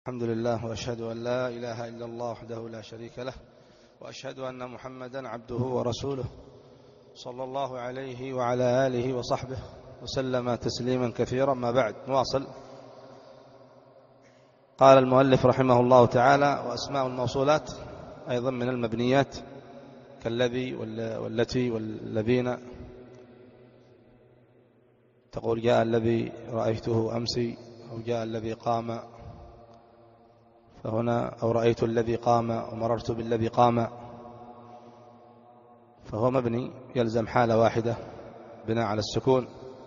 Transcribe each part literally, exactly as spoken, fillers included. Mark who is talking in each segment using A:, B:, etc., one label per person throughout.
A: الحمد لله وأشهد أن لا إله إلا الله وحده لا شريك له وأشهد أن محمدا عبده ورسوله صلى الله عليه وعلى آله وصحبه وسلم تسليما كثيرا. ما بعد، نواصل. قال المؤلف رحمه الله تعالى: وأسماء الموصولات أيضا من المبنيات كالذي والتي والذين. تقول جاء الذي رأيته أمسي، أو جاء الذي قام، فهنا أو رأيت الذي قام ومررت بالذي قام، فهو مبني يلزم حالة واحدة بناء على السكون.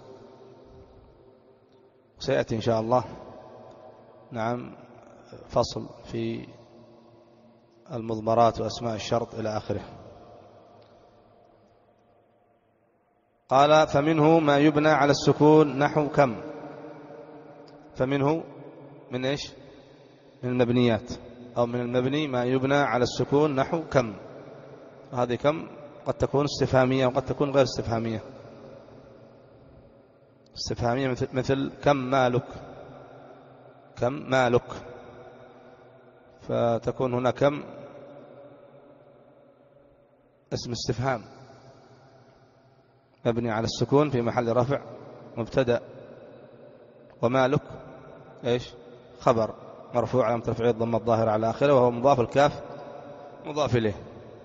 A: سيأتي إن شاء الله نعم فصل في المضمرات وأسماء الشرط إلى آخره. قال: فمنه ما يبنى على السكون نحو كم. فمنه من إيش؟ من المبنيات، أو من المبني ما يبنى على السكون نحو كم. هذه كم قد تكون استفهامية وقد تكون غير استفهامية. استفهامية مثل, مثل كم مالك، كم مالك، فتكون هنا كم اسم استفهام مبني على السكون في محل رفع مبتدأ، ومالك إيش؟ خبر مرفوع علامة رفعه الضمة الظاهرة على آخره، وهو مضاف، الكاف مضاف إليه.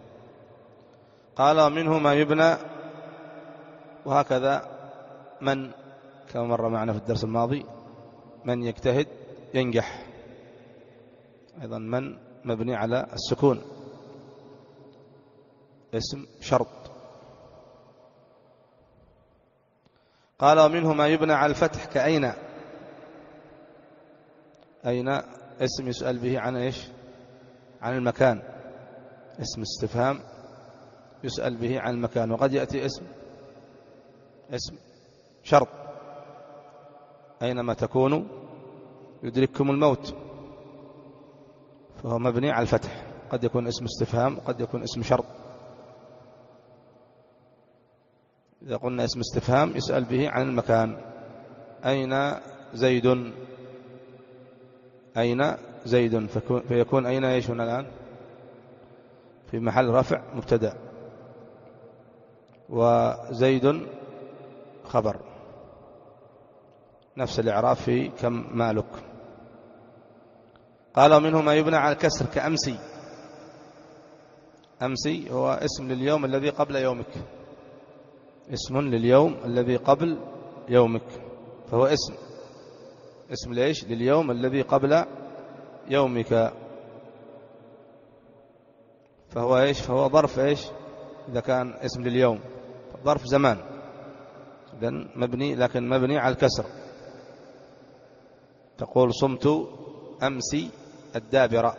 A: قال: ومنه ما يبنى، وهكذا من، كما مر معنا في الدرس الماضي، من يجتهد ينجح، أيضا من مبني على السكون، اسم شرط. قال: ومنه ما يبنى على الفتح كأين. أين اسم يسأل به عن إيش؟ عن المكان، اسم استفهام يسأل به عن المكان. وقد يأتي اسم اسم شرط: أينما تكونوا يدرككم الموت، فهو مبني على الفتح. قد يكون اسم استفهام وقد يكون اسم شرط. إذا قلنا اسم استفهام يسأل به عن المكان: أين زيد، أين زيد، فيكون أين إيش هنا الآن؟ في محل رفع مبتدأ، وزيد خبر، نفس الإعراب في كم مالك. قال: ومنه ما يبنى على الكسر كأمسي. أمسي هو اسم لليوم الذي قبل يومك، اسم لليوم الذي قبل يومك، فهو اسم اسم ليش؟ لليوم الذي قبل يومك، فهو إيش؟ فهو ظرف إيش؟ إذا كان اسم لليوم ظرف زمان، إذن مبني، لكن مبني على الكسر. تقول: صمت أمسي الدابرة،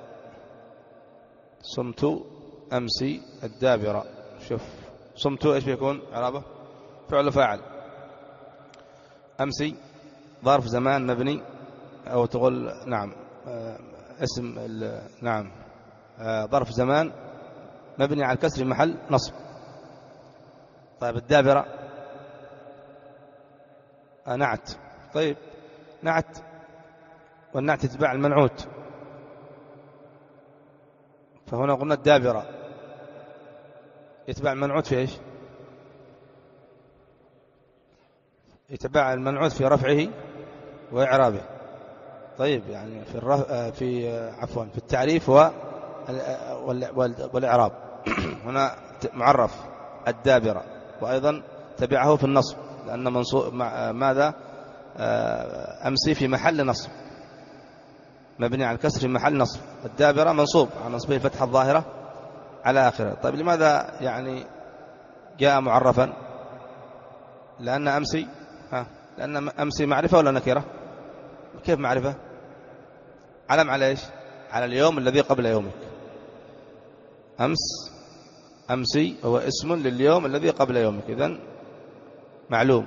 A: صمت أمسي الدابرة. شوف صمت إيش بيكون إعرابه؟ فعل فاعل. أمسي ظرف زمان مبني، أو تقول نعم اسم نعم ظرف زمان مبني على الكسر محل نصب. طيب الدابرة نعت. طيب نعت، والنعت يتبع المنعوت، فهنا قلنا الدابرة يتبع المنعوت في إيش؟ يتبع المنعوت في رفعه وإعرابه. طيب يعني في الرف... في عفوا في التعريف والإعراب. هنا معرف الدابرة، وأيضا تبعه في النصب، لأن منصوب ماذا؟ أمسي في محل نصب، مبني على الكسر في محل نصب. الدابرة منصوب على نصبه الفتحة الظاهرة على آخره. طيب لماذا يعني جاء معرفا؟ لأن أمسي ها لأن أمسي معرفة ولا نكرة؟ كيف معرفة؟ علم على إيش؟ على اليوم الذي قبل يومك. أمس، أمسي هو اسم لليوم الذي قبل يومك، إذن معلوم،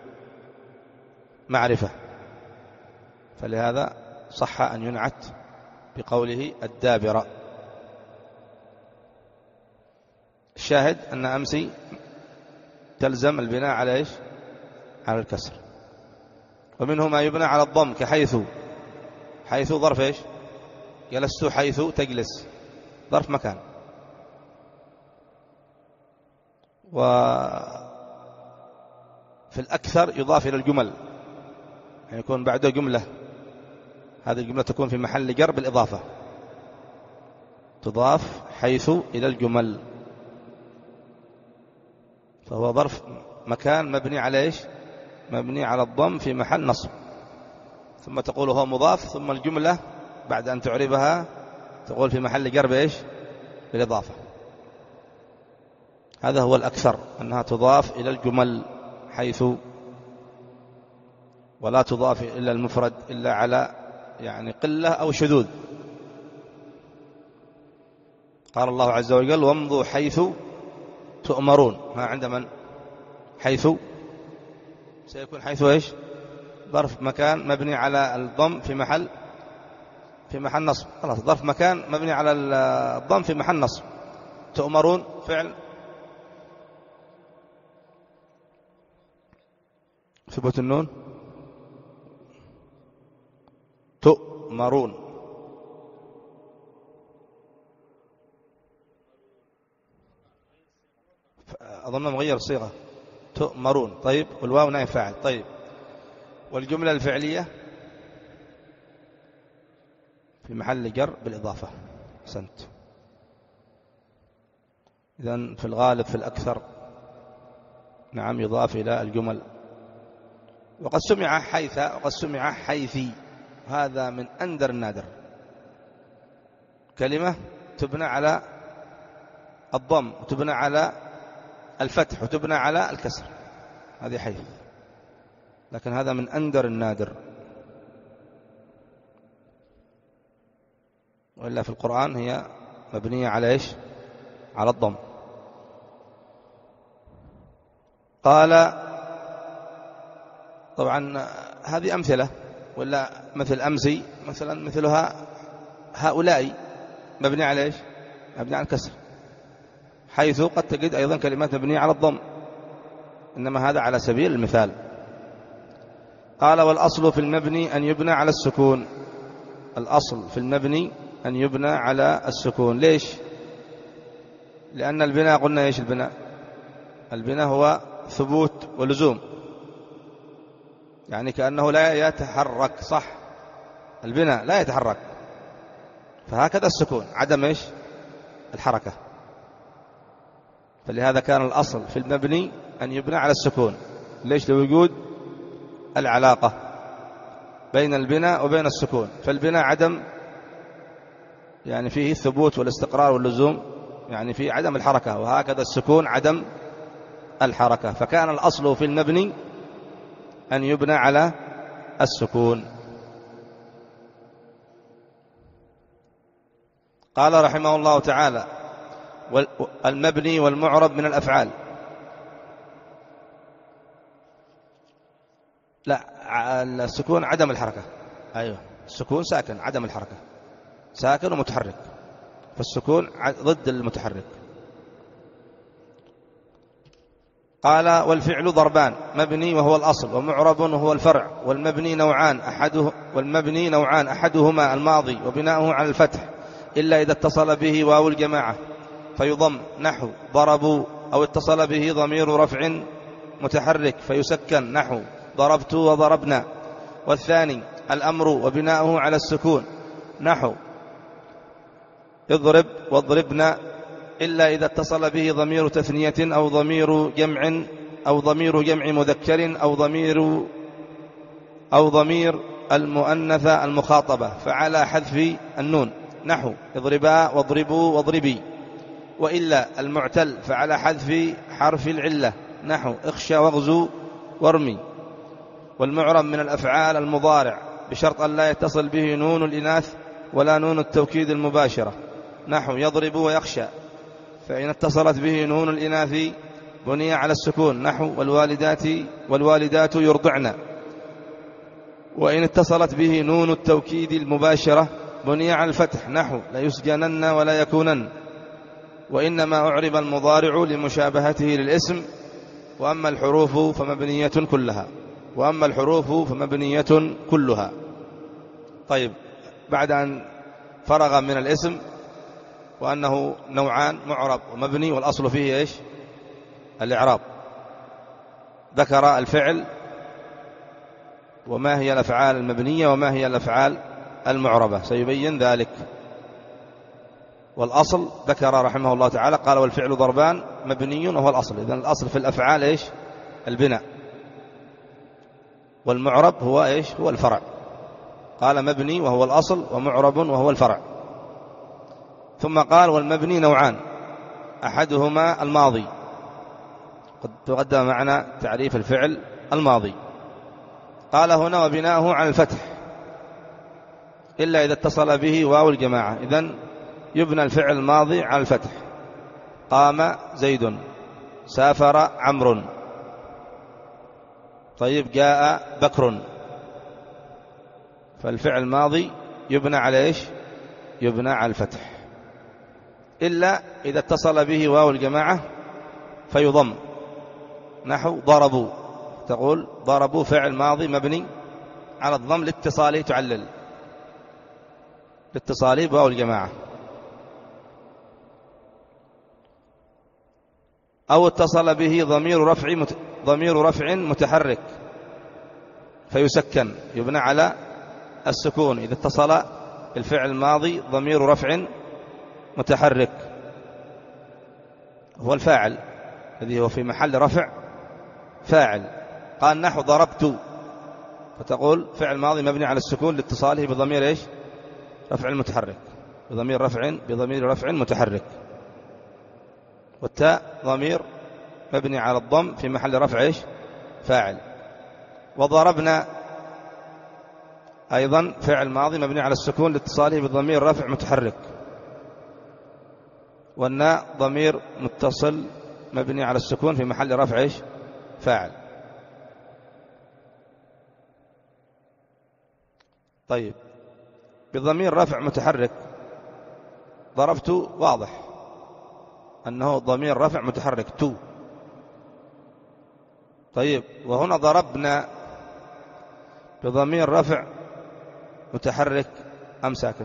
A: معرفة، فلهذا صح أن ينعت بقوله الدابرة. الشاهد أن أمسي تلزم البناء على إيش؟ على الكسر. ومنه ما يبنى على الضم كحيث. حيث ظرف إيش؟ جلست حيث تجلس، ظرف مكان. وفي الأكثر يضاف إلى الجمل، يعني يكون بعده جملة، هذه الجملة تكون في محل جر بالإضافة، تضاف حيث إلى الجمل، فهو ظرف مكان مبني على إيش؟ مبني على الضم في محل نصب، ثم تقول هو مضاف، ثم الجملة بعد أن تعربها تقول في محل جر بإيش؟ بالإضافة. هذا هو الأكثر، أنها تضاف إلى الجمل حيث، ولا تضاف إلى المفرد إلا على يعني قلة أو شذوذ. قال الله عز وجل وامضوا حيث تؤمرون، ما عند من؟ حيث سيكون حيث إيش؟ ظرف مكان مبني على الضم في محل في محل نصب، خلاص ظرف مكان مبني على الضم في محل نصب. تؤمرون فعل ثبوت النون، تؤمرون، أظن مغير الصيغة، تؤمرون. طيب، والواو نائب فاعل. طيب، والجملة الفعلية في محل جر بالإضافة. أحسنت. إذن في الغالب في الأكثر نعم يضاف إلى الجمل. وقد سمع حيث وقد سمع حيثي، هذا من أندر النادر، كلمة تبنى على الضم وتبنى على الفتح وتبنى على الكسر، هذه حيث، لكن هذا من أندر النادر، وإلا في القرآن هي مبنية على إيش؟ على الضم. قال طبعا هذه أمثلة، ولا مثل أمسي مثلا مثلها هؤلاء مبني على إيش؟ مبني على الكسر. حيث قد تجد أيضا كلمات مبنية على الضم، إنما هذا على سبيل المثال. قال والأصل في المبني أن يبنى على السكون، الأصل في المبني أن يبنى على السكون. ليش؟ لأن البناء قلنا إيش البناء؟ البناء هو ثبوت ولزوم، يعني كأنه لا يتحرك، صح؟ البناء لا يتحرك، فهكذا السكون عدم إيش؟ الحركة. فلهذا كان الأصل في المبني أن يبنى على السكون. ليش؟ لوجود العلاقة بين البناء وبين السكون، فالبناء عدم يعني فيه الثبوت والاستقرار واللزوم، يعني فيه عدم الحركة، وهكذا السكون عدم الحركة، فكان الأصل في المبني أن يبنى على السكون. قال رحمه الله تعالى المبني والمعرب من الأفعال. لا، السكون عدم الحركة، أيوة السكون ساكن عدم الحركة، ساكن ومتحرك، فالسكون ضد المتحرك. قال والفعل ضربان، مبني وهو الأصل ومعرب وهو الفرع، والمبني نوعان أحده والمبني نوعان أحدهما الماضي وبناؤه على الفتح إلا إذا اتصل به واو الجماعة فيضم، نحو ضربوا، أو اتصل به ضمير رفع متحرك فيسكن، نحو ضربت وضربنا. والثاني الأمر وبناؤه على السكون، نحو اضرب واضربنا، إلا إذا اتصل به ضمير تثنية أو ضمير جمع أو ضمير جمع مذكر أو ضمير أو ضمير المؤنثة المخاطبة فعلى حذف النون، نحو اضربا واضربوا واضربي. وإلا المعتل فعلى حذف حرف العلة، نحو اخشى واغزو وارمي. والمعرب من الأفعال المضارع بشرط أن لا يتصل به نون الإناث ولا نون التوكيد المباشرة، نحو يضرب ويخشى، فإن اتصلت به نون الإناث بني على السكون، نحو والوالدات والوالدات يرضعن. وإن اتصلت به نون التوكيد المباشرة بني على الفتح، نحو لا يسجنن ولا يكونن. وإنما أعرب المضارع لمشابهته للاسم، وأما الحروف فمبنية كلها وأما الحروف فمبنية كلها. طيب، بعد أن فرغ من الاسم وأنه نوعان معرب ومبني والأصل فيه إيش؟ الإعراب. ذكر الفعل وما هي الأفعال المبنية وما هي الأفعال المعربة، سيبين ذلك. والأصل ذكر رحمه الله تعالى قال والفعل ضربان مبني وهو الأصل. إذن الأصل في الأفعال إيش؟ البناء، والمعرب هو إيش؟ هو الفرع. قال مبني وهو الأصل ومعرب وهو الفرع. ثم قال والمبني نوعان، أحدهما الماضي، قد تقدم معنا تعريف الفعل الماضي. قال هنا وبناؤه على الفتح إلا إذا اتصل به واو الجماعة. إذن يبنى الفعل الماضي على الفتح. قام زيد، سافر عمرو، طيب جاء بكر. فالفعل الماضي يبنى على إيش؟ يبنى على الفتح، إلا إذا اتصل به واو الجماعة فيضم، نحو ضربوا، تقول ضربوا فعل ماضي مبني على الضم لاتصاله، تعلل لاتصاله بواو الجماعة. أو اتصل به ضمير رفع مت... ضمير رفع متحرك فيسكن، يبنى على السكون إذا اتصل الفعل الماضي ضمير رفع متحرك هو الفاعل الذي هو في محل رفع فاعل. قال نحو ضربت، فتقول فعل ماضي مبني على السكون لاتصاله بضمير إيش؟ رفع متحرك، بضمير رفع بضمير رفع متحرك. والتاء ضمير مبني على الضم في محل رفع إيش؟ فاعل. وضربنا أيضا فعل ماضي مبني على السكون لاتصاله بضمير رفع متحرك. والناء ضمير متصل مبني على السكون في محل رفع إيش؟ فاعل. طيب بضمير رفع متحرك ضربت، واضح أنه ضمير رفع متحرك تو. طيب وهنا ضربنا بضمير رفع متحرك أم ساكن؟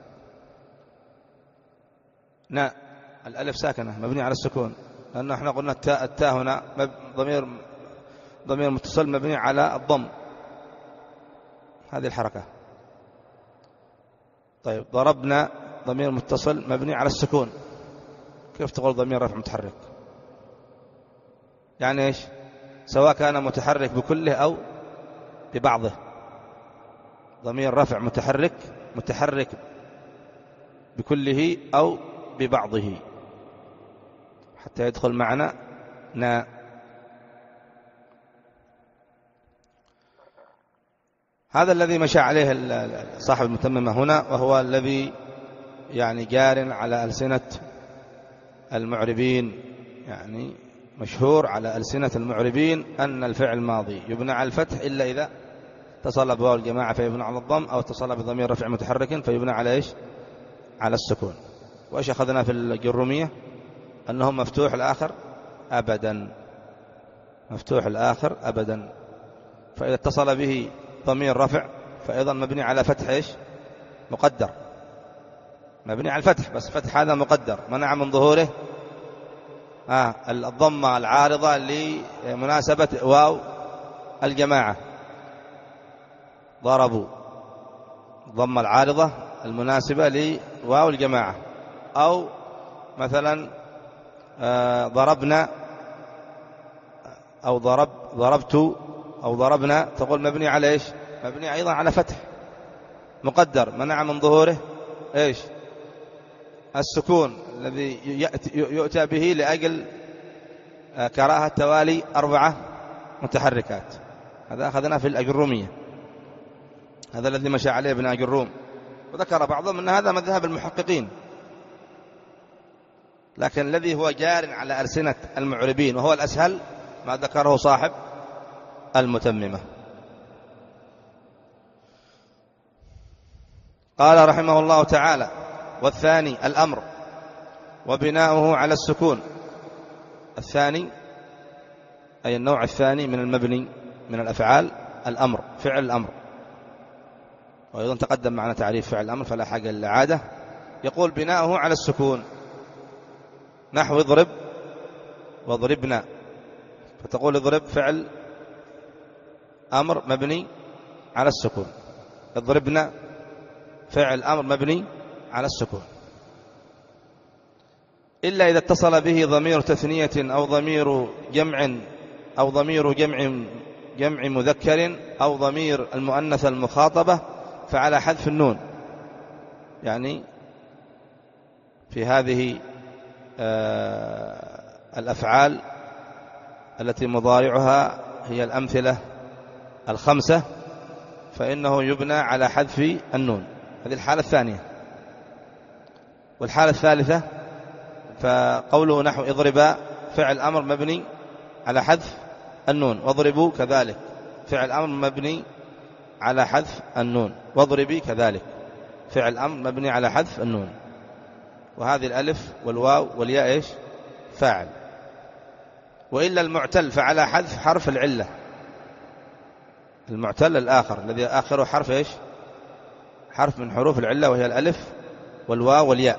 A: نا الألف ساكنة مبني على السكون، لأنه احنا قلنا التاء, التاء هنا ضمير ضمير متصل مبني على الضم، هذه الحركة. طيب ضربنا ضمير متصل مبني على السكون، كيف تقول ضمير رفع متحرك؟ يعني إيش؟ سواء كان متحرك بكله أو ببعضه. ضمير رفع متحرك متحرك بكله أو ببعضه حتى يدخل معنا نا. هذا الذي مشى عليه صاحب المتممة هنا، وهو الذي يعني جار على ألسنة المعربين، يعني مشهور على ألسنة المعربين أن الفعل الماضي يبنى على الفتح إلا إذا اتصل بواو الجماعة فيبنى على الضم، أو اتصل بضمير رفع متحرك فيبنى على إيش؟ على السكون. وإيش أخذنا في الجرومية؟ أنه مفتوح الآخر أبدا، مفتوح الآخر أبدا. فإذا اتصل به ضمير رفع فأيضا مبني على فتح إيش؟ مقدر، مبني على الفتح، بس فتح هذا مقدر منع من ظهوره آه الضمة العارضة لمناسبة واو الجماعة. ضربوا ضمة العارضة المناسبة لواو الجماعة. أو مثلا آه ضربنا أو ضرب ضربت أو ضربنا، تقول مبني على إيش؟ مبني أيضا على فتح مقدر منع من ظهوره إيش؟ السكون الذي يؤتى به لأجل كراهة توالي أربعة متحركات. هذا أخذنا في الأجرومية، هذا الذي مشى عليه ابن أجروم، وذكر بعضهم أن هذا مذهب المحققين، لكن الذي هو جار على ألسنة المعربين وهو الأسهل ما ذكره صاحب المتممة. قال رحمه الله تعالى والثاني الأمر وبناؤه على السكون. الثاني أي النوع الثاني من المبني من الأفعال الأمر، فعل الأمر. وأيضا تقدم معنا تعريف فعل الأمر فلا حاجة للإعادة. يقول بناؤه على السكون، نحو اضرب واضربنا، فتقول اضرب فعل أمر مبني على السكون، اضربنا فعل أمر مبني على السكون، إلا إذا اتصل به ضمير تثنية أو ضمير جمع أو ضمير جمع جمع مذكر أو ضمير المؤنث المخاطبة فعلى حذف النون. يعني في هذه آه الأفعال التي مضارعها هي الأمثلة الخمسة فإنه يبنى على حذف النون. هذه الحالة الثانية. والحالة الثالثة فقوله نحو اضربا فعل أمر مبني على حذف النون، واضربوا كذلك فعل أمر مبني على حذف النون، واضربي كذلك فعل أمر مبني على حذف النون. وهذه الألف والواو والياء إيش؟ فاعل. وإلا المعتل فعلى حذف حرف العلة، المعتل الآخر الذي آخره حرف إيش؟ حرف من حروف العلة وهي الألف والواو والياء،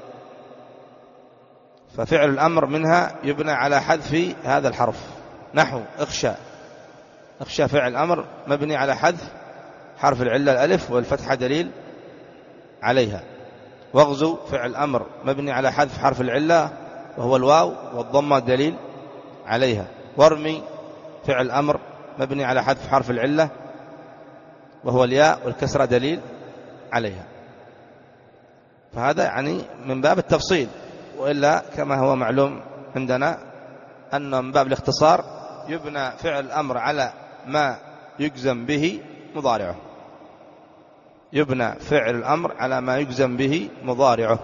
A: ففعل الأمر منها يبنى على حذف هذا الحرف. نحو اخشى، اخشى فعل أمر مبني على حذف حرف العلة الألف والفتحة دليل عليها. واغزو فعل أمر مبني على حذف حرف العلة وهو الواو والضمة دليل عليها. وارمي فعل أمر مبني على حذف حرف العلة وهو الياء والكسرة دليل عليها. فهذا يعني من باب التفصيل، وإلا كما هو معلوم عندنا أن من باب الاختصار يبنى فعل الأمر على ما يجزم به مضارعه، يبنى فعل الأمر على ما يجزم به مضارعه.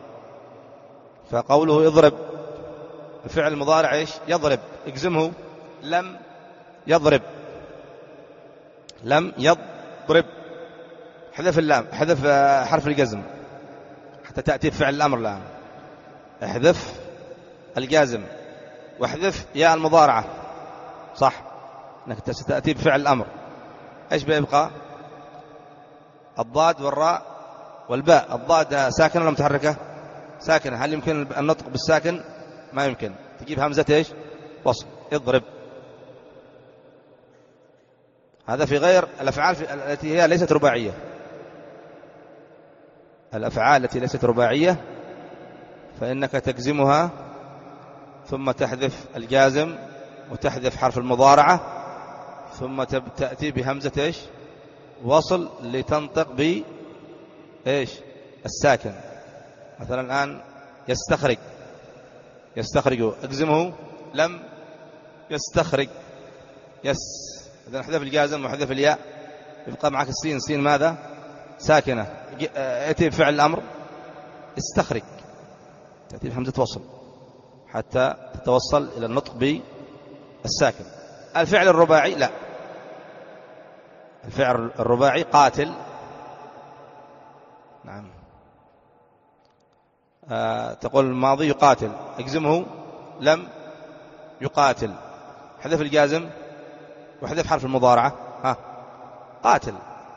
A: فقوله اضرب الفعل المضارع إيش؟ يضرب، اجزمه لم يضرب، لم يضرب، حذف اللام، حذف حرف الجزم حتى تأتي بفعل الأمر الآن، احذف الجازم واحذف ياء المضارعة، صح انك ستأتي بفعل الأمر. ايش بيبقى؟ الضاد والراء والباء. الضاد ساكنة ولا متحركة؟ ساكنة. هل يمكن النطق بالساكن؟ ما يمكن، تجيب همزة ايش؟ وصل، اضرب. هذا في غير الأفعال التي هي ليست رباعية. الأفعال التي ليست رباعية فإنك تجزمها ثم تحذف الجازم وتحذف حرف المضارعة ثم تأتي بهمزة إيش؟ وصل لتنطق ب إيش؟ الساكن. مثلا الآن يستخرج، يستخرج اجزمه لم يستخرج، يس. إذا احذف الجازم وحذف الياء يبقى معك السين، سين ماذا؟ ساكنة. اتي بفعل الأمر استخرج، تأتي بهمزة وصل حتى تتوصل إلى النطق بالساكن. الفعل الرباعي لا، الفعل الرباعي قاتل، نعم. آه تقول الماضي يقاتل، اجزمه لم يقاتل، حذف الجازم وحذف حرف المضارعة، ها قاتل.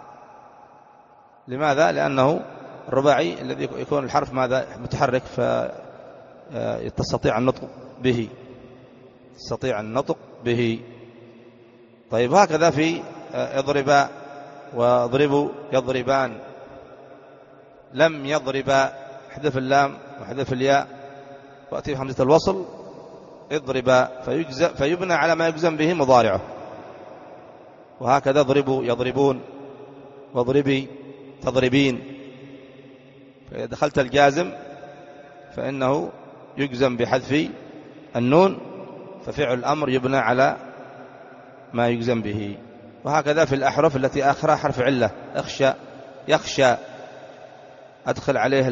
A: لماذا؟ لأنه الرباعي الذي يكون الحرف ماذا؟ متحرك، فيستطيع النطق به، يستطيع النطق به. طيب هكذا في اضربا واضربوا يضربان، لم يضربا، حذف اللام وحذف الياء وأتي بحمزة الوصل اضربا، فيبنى على ما يجزم به مضارعه. وهكذا اضربوا يضربون واضربي تضربين، فإذا دخلت الجازم فإنه يجزم بحذف النون، ففعل الأمر يبنى على ما يجزم به. وهكذا في الأحرف التي آخرها حرف علة، اخشى يخشى، أدخل عليه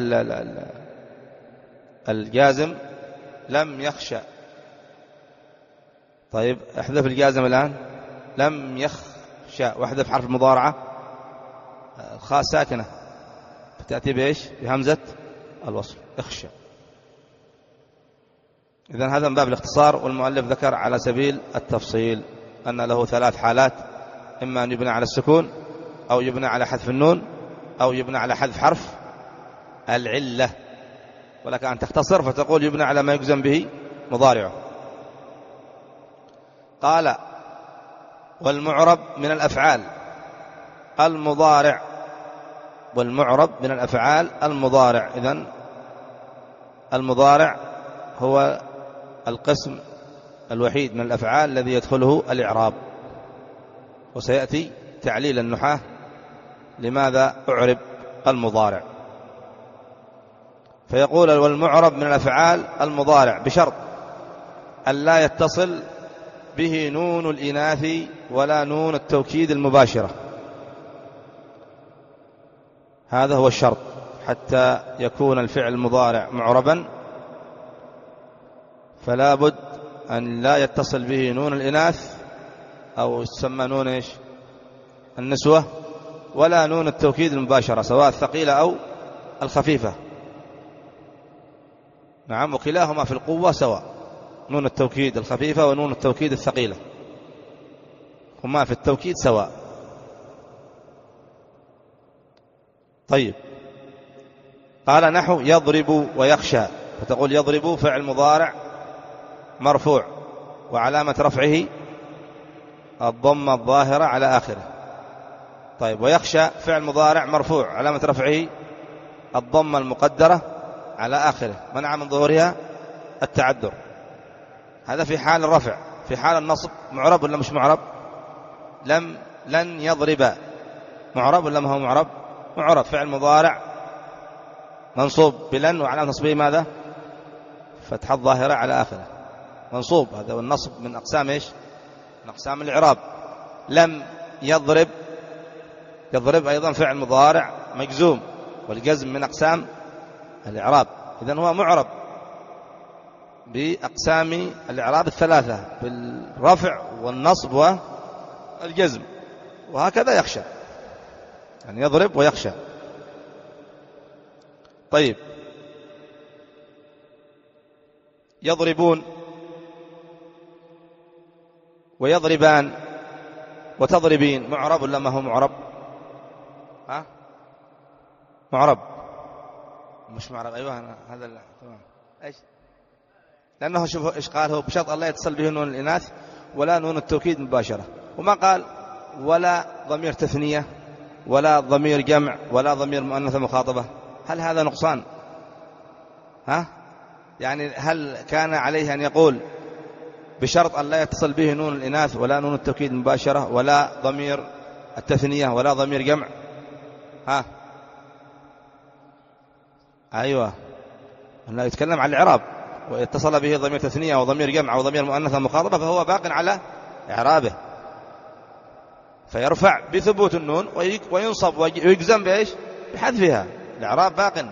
A: الجازم لم يخشى. طيب احذف الجازم الآن لم يخشى، واحذف حرف المضارعة خاء ساكنة فتأتي بإيش؟ بهمزة الوصل اخشى. إذن هذا من باب الاختصار، والمؤلف ذكر على سبيل التفصيل أن له ثلاث حالات: إما أن يبنى على السكون، أو يبنى على حذف النون أو يبنى على حذف حرف العلة، ولك أن تختصر فتقول يبنى على ما يجزم به مضارعه. قال والمعرب من الأفعال المضارع، والمعرب من الأفعال المضارع. إذن المضارع هو القسم الوحيد من الأفعال الذي يدخله الإعراب، وسيأتي تعليل النحاة لماذا أعرب المضارع. فيقول والمعرب من الأفعال المضارع بشرط أن لا يتصل به نون الإناث ولا نون التوكيد المباشرة. هذا هو الشرط حتى يكون الفعل المضارع معربا، فلا بد أن لا يتصل به نون الإناث أو يسمى نون إيش النسوة، ولا نون التوكيد المباشرة سواء الثقيلة أو الخفيفة. نعم، وكلاهما في القوة سواء، نون التوكيد الخفيفة ونون التوكيد الثقيلة هما في التوكيد سواء. طيب، قال نحو يضرب ويخشى، فتقول يضرب فعل مضارع مرفوع وعلامة رفعه الضمة الظاهرة على آخره. طيب، ويخشى فعل مضارع مرفوع علامة رفعه الضمة المقدرة على آخره منع من ظهورها التعذر. هذا في حال الرفع. في حال النصب معرب ولا مش معرب؟ لم لن يضرب معرب ولا ما هو معرب؟ معرب، فعل مضارع منصوب بلن وعلامة نصبه ماذا؟ فتحة الظاهرة على آخره، منصوب. هذا والنصب من أقسام إيش؟ من أقسام الإعراب. لم يضرب، يضرب أيضا فعل مضارع مجزوم، والجزم من أقسام الإعراب. إذن هو معرب بأقسام الإعراب الثلاثة، بالرفع والنصب والجزم. وهكذا يخشى، يعني يضرب ويخشى. طيب، يضربون ويضربان وتضربين معرب ولا ما هو معرب؟ ها؟ معرب مش معرب؟ أيوة هذا تمام. إيش؟ لأنه شوف إيش قال، هو بشرط الله يتصل به نون الإناث ولا نون التوكيد مباشرة، وما قال ولا ضمير تثنية ولا ضمير جمع ولا ضمير مؤنث مخاطبة. هل هذا نقصان؟ ها؟ يعني هل كان عليه أن يقول بشرط أن لا يتصل به نون الإناث ولا نون التوكيد مباشرة ولا ضمير التثنية ولا ضمير جمع؟ ها؟ أيوة، لا يتكلم عن الإعراب، واتصل به ضمير تثنية وضمير جمع وضمير مؤنث مخاطبة فهو باق على إعرابه، فيرفع بثبوت النون وينصب ويجزم بإيش؟ بحذفها، الإعراب باق.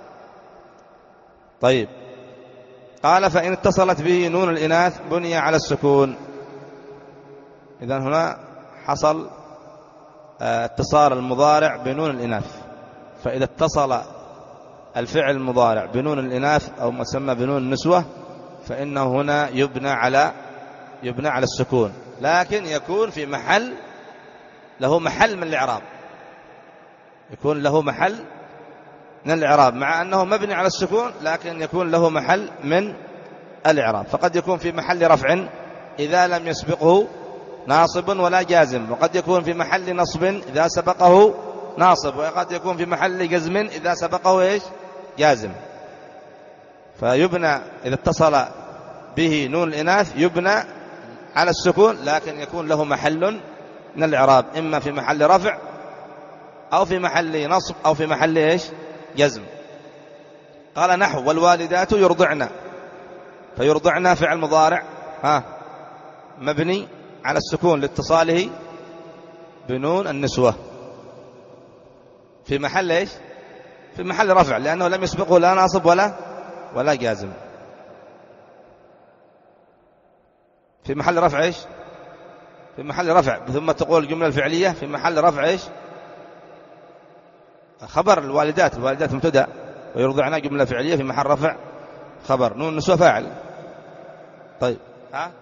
A: طيب، قال فإن اتصلت به نون الإناث بني على السكون. إذن هنا حصل اتصال المضارع بنون الإناث، فإذا اتصل الفعل المضارع بنون الإناث أو ما يسمى بنون النسوة فإنه هنا يبنى على يبنى على السكون، لكن يكون في محل له محل من الإعراب، يكون له محل من الإعراب، مع أنه مبني على السكون لكن يكون له محل من الإعراب. فقد يكون في محل رفع إذا لم يسبقه ناصب ولا جازم، وقد يكون في محل نصب إذا سبقه ناصب، وقد يكون في محل جزم إذا سبقه إيش؟ جازم. فيبنى إذا اتصل به نون الإناث يبنى على السكون، لكن يكون له محل من الإعراب، إما في محل رفع أو في محل نصب أو في محل إيش؟ جزم. قال نحو والوالدات يرضعن، فيرضعن فعل مضارع ها مبني على السكون لاتصاله بنون النسوة، في محل إيش؟ في محل رفع، لأنه لم يسبقه لا ناصب ولا ولا جازم. في محل رفع إيش؟ في محل رفع، ثم تقول الجملة الفعلية في محل رفع إيش؟ خبر الوالدات، الوالدات مبتدأ، ويرضعنا جملة فعلية في محل رفع خبر، نون النسوة فاعل. طيب، ها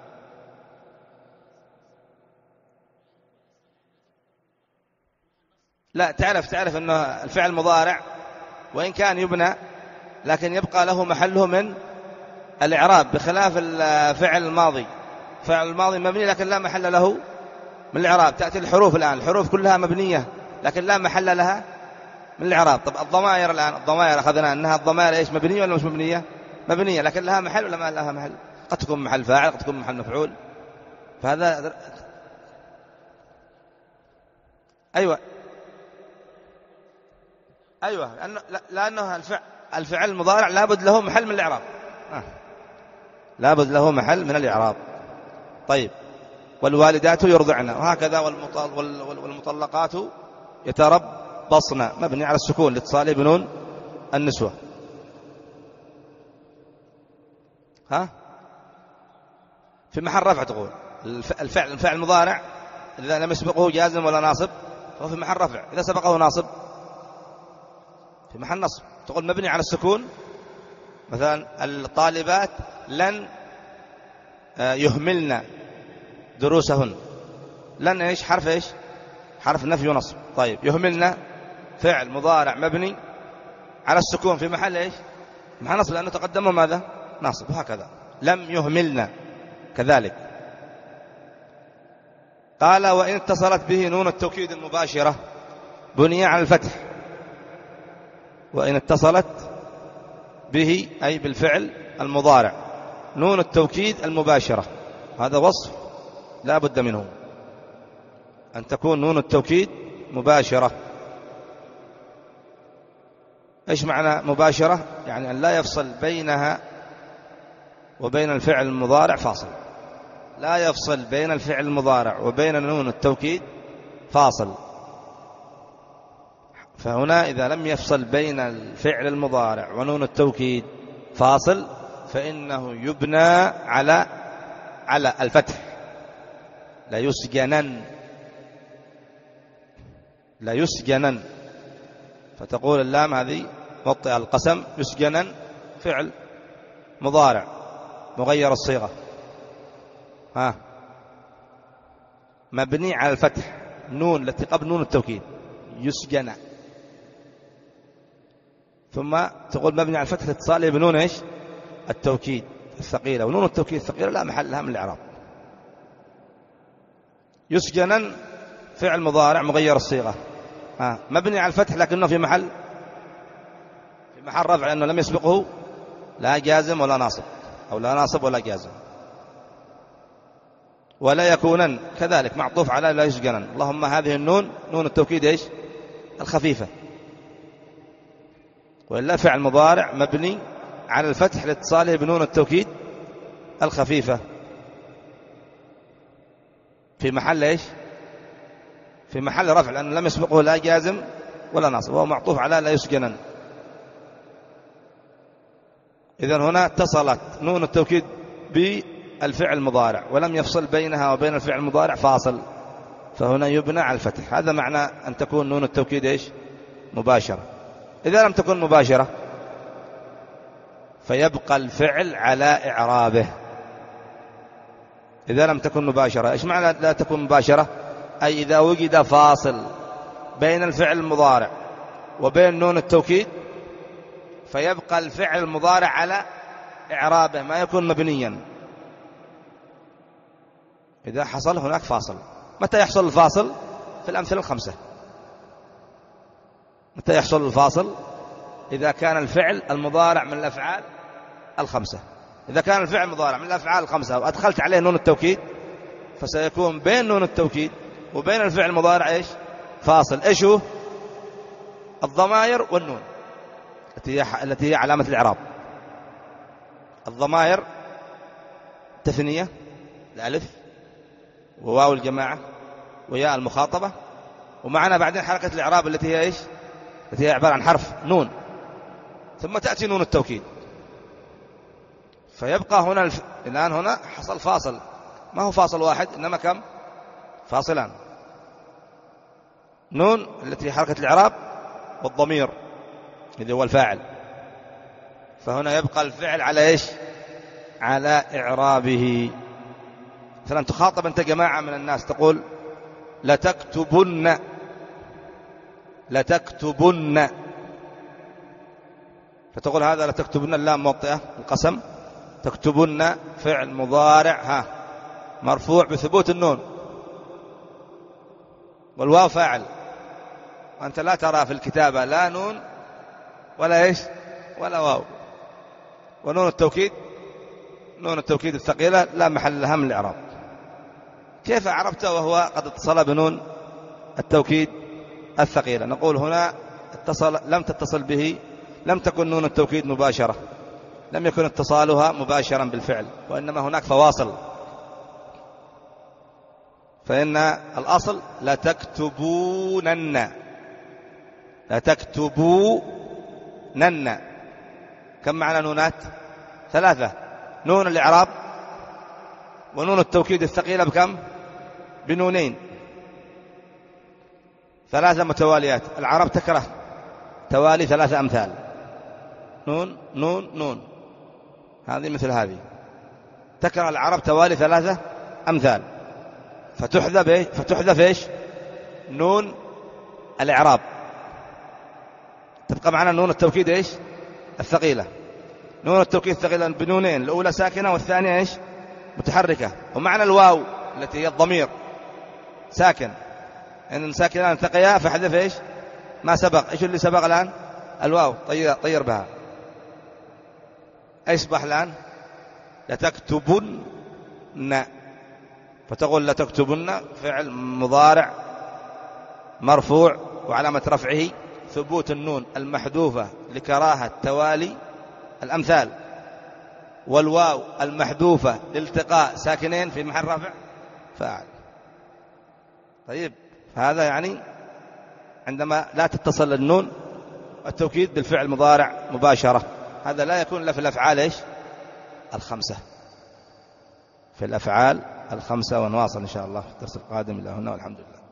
A: لا، تعرف تعرف أنه الفعل المضارع وإن كان يبنى لكن يبقى له محله من الإعراب، بخلاف الفعل الماضي. فعل الماضي مبني لكن لا محل له من الإعراب. تأتي الحروف الآن، الحروف كلها مبنية لكن لا محل لها من الإعراب. طب الضمائر الآن، الضمائر أخذنا أنها الضمائر إيش، مبنية ولا مش مبنية؟ مبنية، لكن لها محل ولا ما لها محل؟ قد تكون محل فاعل، قد تكون محل مفعول. فهذا أيوة أيوة لأنه, لأنه الفعل, الفعل المضارع لابد له محل من الإعراب. آه. لابد له محل من الإعراب. طيب، والوالدات يرضعن، وهكذا والمطلقات يتربصن، مبني على السكون لاتصاله بنون النسوة. ها في محل رفع تقول الفعل الفعل المضارع إذا لم يسبقه جازم ولا ناصب فهو في محل رفع، إذا سبقه ناصب في محل نصب. تقول مبني على السكون، مثلا الطالبات لن يهملن دروسهن. لن ايش، حرف ايش، حرف نفي ونصب. طيب، يهملن فعل مضارع مبني على السكون في محل ايش، محل نصب، لأنه تقدمه ماذا، ناصب. وهكذا لم يهملن كذلك. قال وإن اتصلت به نون التوكيد المباشرة بني على الفتح. وإن اتصلت به أي بالفعل المضارع نون التوكيد المباشرة، هذا وصف لا بد منه، أن تكون نون التوكيد مباشرة. إيش معنى مباشرة؟ يعني أن لا يفصل بينها وبين الفعل المضارع فاصل، لا يفصل بين الفعل المضارع وبين نون التوكيد فاصل. فهنا إذا لم يفصل بين الفعل المضارع ونون التوكيد فاصل فإنه يبنى على على الفتح. لا يسجنن، لا يسجنن، فتقول اللام هذه موطئ القسم. يسجنن فعل مضارع مغير الصيغة، ها مبني على الفتح، نون التي قبل نون التوكيد، يسجن. ثم تقول مبني على الفتح اتصاله بنون ايش، التوكيد الثقيلة، ونون التوكيد الثقيلة لا محل لها من الإعراب. يسجنن فعل مضارع مغير الصيغة، ها مبني على الفتح لكنه في محل في محل رفع، لأنه لم يسبقه لا جازم ولا ناصب، أو لا ناصب ولا جازم. ولا يكونن كذلك معطوف على لا يسجنن. اللهم هذه النون نون التوكيد ايش، الخفيفة، وإلا فعل مضارع مبني على الفتح لاتصاله بنون التوكيد الخفيفة في محل ايش، في محل رفع، لأنه لم يسبقه لا جازم ولا ناصب، وهو معطوف على لا يسجنن. إذن هنا اتصلت نون التوكيد بالفعل المضارع ولم يفصل بينها وبين الفعل المضارع فاصل، فهنا يبنى على الفتح. هذا معنى أن تكون نون التوكيد ايش، مباشرة. إذا لم تكن مباشرة فيبقى الفعل على إعرابه. إذا لم تكن مباشرة، إيش معنى لا تكون مباشرة؟ أي إذا وجد فاصل بين الفعل المضارع وبين نون التوكيد فيبقى الفعل المضارع على إعرابه، ما يكون مبنيا. إذا حصل هناك فاصل. متى يحصل الفاصل؟ في الأمثلة الخمسة. متى يحصل الفاصل؟ إذا كان الفعل المضارع من الأفعال الخمسة. إذا كان الفعل المضارع من الأفعال الخمسة وأدخلت عليه نون التوكيد فسيكون بين نون التوكيد وبين الفعل المضارع إيش، فاصل. إيش هو؟ الضمائر والنون التي هي التي هي علامة الإعراب. الضمائر تثنية، الألف وواو الجماعة وياء المخاطبة، ومعنا بعدين حركة الإعراب التي هي إيش، التي هي عبارة عن حرف نون، ثم تأتي نون التوكيد. فيبقى هنا الف... الآن هنا حصل فاصل، ما هو فاصل واحد إنما كم؟ فاصلان. نون التي حركة الإعراب والضمير اللي هو الفاعل، فهنا يبقى الفعل على إيش، على إعرابه. مثلا تخاطب أنت جماعة من الناس تقول لتكتبن، لتكتبن، فتقول هذا لتكتبن اللام موطئة القسم، تكتبن فعل مضارع ها مرفوع بثبوت النون، والواو فاعل، وأنت لا ترى في الكتابة لا نون ولا إيش ولا واو. ونون التوكيد، نون التوكيد الثقيلة لا محل لها من الإعراب. كيف أعربته وهو قد اتصل بنون التوكيد الثقيلة؟ نقول هنا اتصل، لم تتصل به، لم تكن نون التوكيد مباشرة، لم يكن اتصالها مباشرا بالفعل، وإنما هناك فواصل. فإن الأصل لتكتبونن، لتكتبونن. كم معنى نونات؟ ثلاثة. نون الإعراب ونون التوكيد الثقيلة بكم؟ بنونين، ثلاثة متواليات. العرب تكره توالي ثلاثة أمثال، نون نون نون، هذه مثل هذه، تكره العرب توالي ثلاثة أمثال، فتحذف إيش؟ فتحذف إيش؟ نون الإعراب، تبقى معنا نون التوكيد إيش؟ الثقيلة. نون التوكيد الثقيلة بنونين، الأولى ساكنة والثانية إيش؟ متحركة. ومعنى الواو التي هي الضمير ساكن، إن ساكنان التقيا فحذف إيش؟ ما سبق. إيش اللي سبق الآن؟ الواو، طير, طير بها. أي يصبح الآن؟ لتكتبن، فتقول لتكتبن فعل مضارع مرفوع وعلامة رفعه ثبوت النون المحذوفة لكراهة توالي الأمثال، والواو المحذوفة لالتقاء ساكنين في محل رفع فاعل. طيب، هذا يعني عندما لا تتصل النون التوكيد بالفعل مضارع مباشرة، هذا لا يكون إلا في الأفعال إيش؟ الخمسة، في الأفعال الخمسة. ونواصل إن شاء الله في الدرس القادم. إلى هنا والحمد لله.